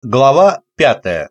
Глава 5.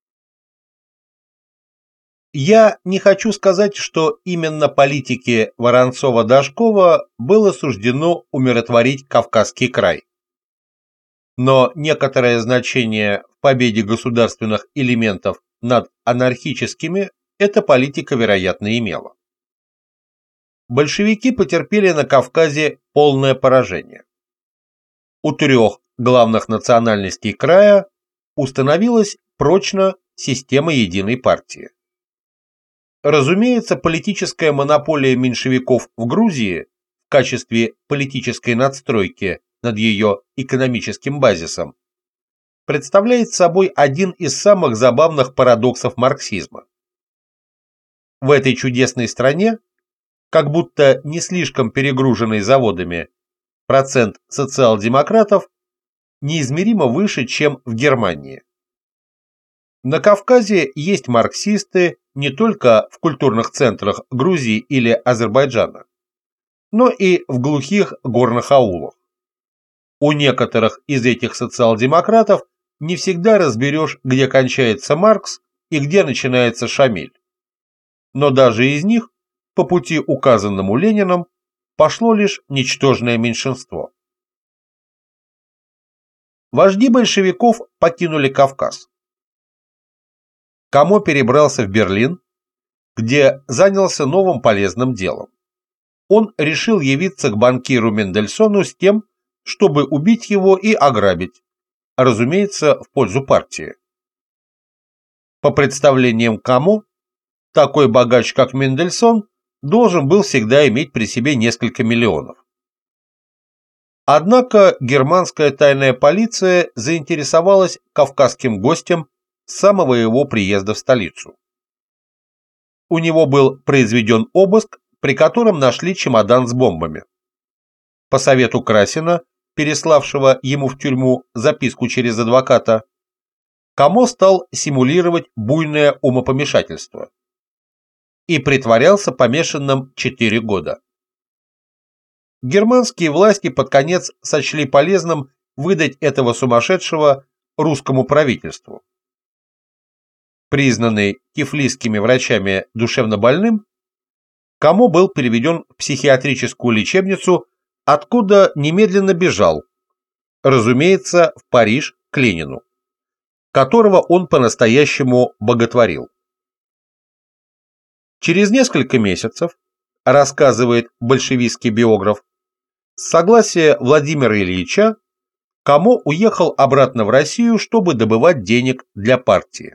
Я не хочу сказать, что именно политике Воронцова-Дашкова было суждено умиротворить Кавказский край. Но некоторое значение в победе государственных элементов над анархическими эта политика, вероятно, имела. Большевики потерпели на Кавказе полное поражение. У трех главных национальностей края установилась прочно система единой партии. Разумеется, политическая монополия меньшевиков в Грузии в качестве политической надстройки над ее экономическим базисом представляет собой один из самых забавных парадоксов марксизма. В этой чудесной стране, как будто не слишком перегруженной заводами, процент социал-демократов неизмеримо выше, чем в Германии. На Кавказе есть марксисты не только в культурных центрах Грузии или Азербайджана, но и в глухих горных аулах. У некоторых из этих социал-демократов не всегда разберешь, где кончается Маркс и где начинается Шамиль. Но даже из них, по пути, указанному Лениным, пошло лишь ничтожное меньшинство. Вожди большевиков покинули Кавказ. Камо перебрался в Берлин, где занялся новым полезным делом. Он решил явиться к банкиру Мендельсону с тем, чтобы убить его и ограбить, разумеется, в пользу партии. По представлениям Камо, такой богач, как Мендельсон, должен был всегда иметь при себе несколько миллионов. Однако германская тайная полиция заинтересовалась кавказским гостем с самого его приезда в столицу. У него был произведен обыск, при котором нашли чемодан с бомбами. По совету Красина, переславшего ему в тюрьму записку через адвоката, Камо стал симулировать буйное умопомешательство и притворялся помешанным 4 года. Германские власти под конец сочли полезным выдать этого сумасшедшего русскому правительству. Признанный тифлисскими врачами душевнобольным, Камо был переведен в психиатрическую лечебницу, откуда немедленно бежал, разумеется, в Париж к Ленину, которого он по-настоящему боготворил. Через несколько месяцев, рассказывает большевистский биограф, с согласия Владимира Ильича Камо уехал обратно в Россию, чтобы добывать денег для партии.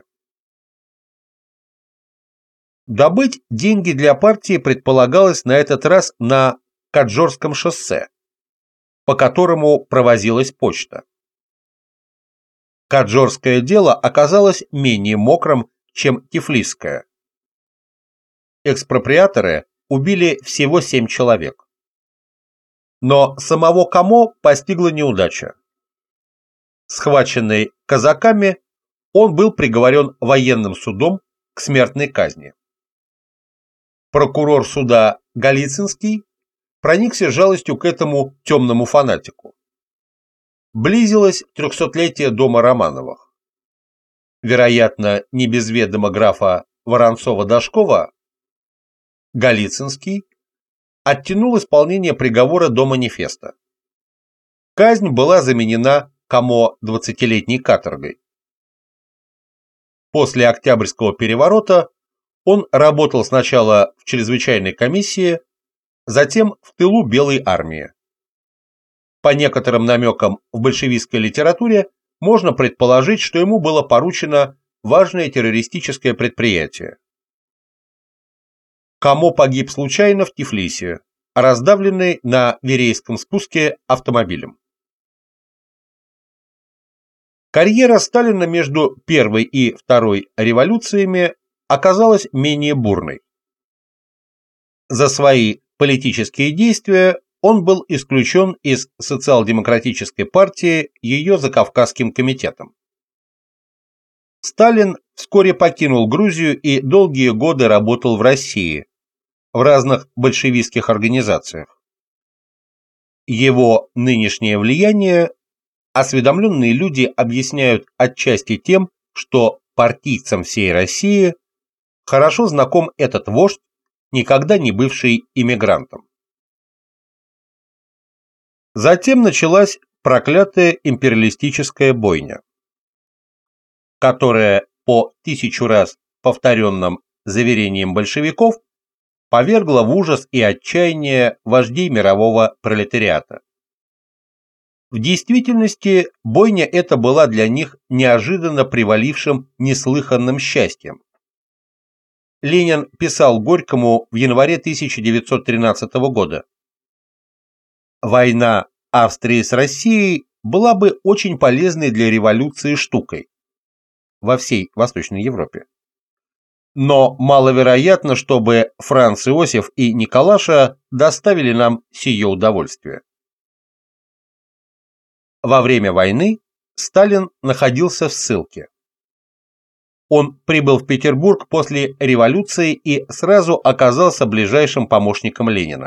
Добыть деньги для партии предполагалось на этот раз на Каджорском шоссе, по которому провозилась почта. Каджорское дело оказалось менее мокрым, чем Тифлисское. Экспроприаторы убили всего 7 человек. Но самого Камо постигла неудача. Схваченный казаками, он был приговорен военным судом к смертной казни. Прокурор суда Голицынский проникся жалостью к этому темному фанатику. Близилось 300-летие дома Романовых. Вероятно, не без ведома графа Воронцова-Дашкова, Голицынский оттянул исполнение приговора до манифеста. Казнь была заменена Камо 20-летней каторгой. После Октябрьского переворота он работал сначала в чрезвычайной комиссии, затем в тылу Белой армии. По некоторым намекам в большевистской литературе можно предположить, что ему было поручено важное террористическое предприятие. Камо погиб случайно в Тифлисе, раздавленный на Верейском спуске автомобилем. Карьера Сталина между первой и второй революциями оказалась менее бурной. За свои политические действия он был исключен из социал-демократической партии ее Закавказским комитетом. Сталин вскоре покинул Грузию и долгие годы работал в России, в разных большевистских организациях. Его нынешнее влияние осведомленные люди объясняют отчасти тем, что партийцам всей России хорошо знаком этот вождь, никогда не бывший иммигрантом. Затем началась проклятая империалистическая бойня, которая по 1000 раз повторенным заверениям большевиков повергла в ужас и отчаяние вождей мирового пролетариата. В действительности бойня эта была для них неожиданно привалившим неслыханным счастьем. Ленин писал Горькому в январе 1913 года: «Война Австрии с Россией была бы очень полезной для революции штукой во всей Восточной Европе. Но маловероятно, чтобы Франц Иосиф и Николаша доставили нам сие удовольствие». Во время войны Сталин находился в ссылке. Он прибыл в Петербург после революции и сразу оказался ближайшим помощником Ленина.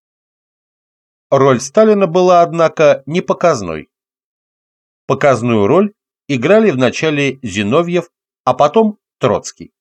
Роль Сталина была, однако, не показной. Показную роль играли вначале Зиновьев, а потом Троцкий.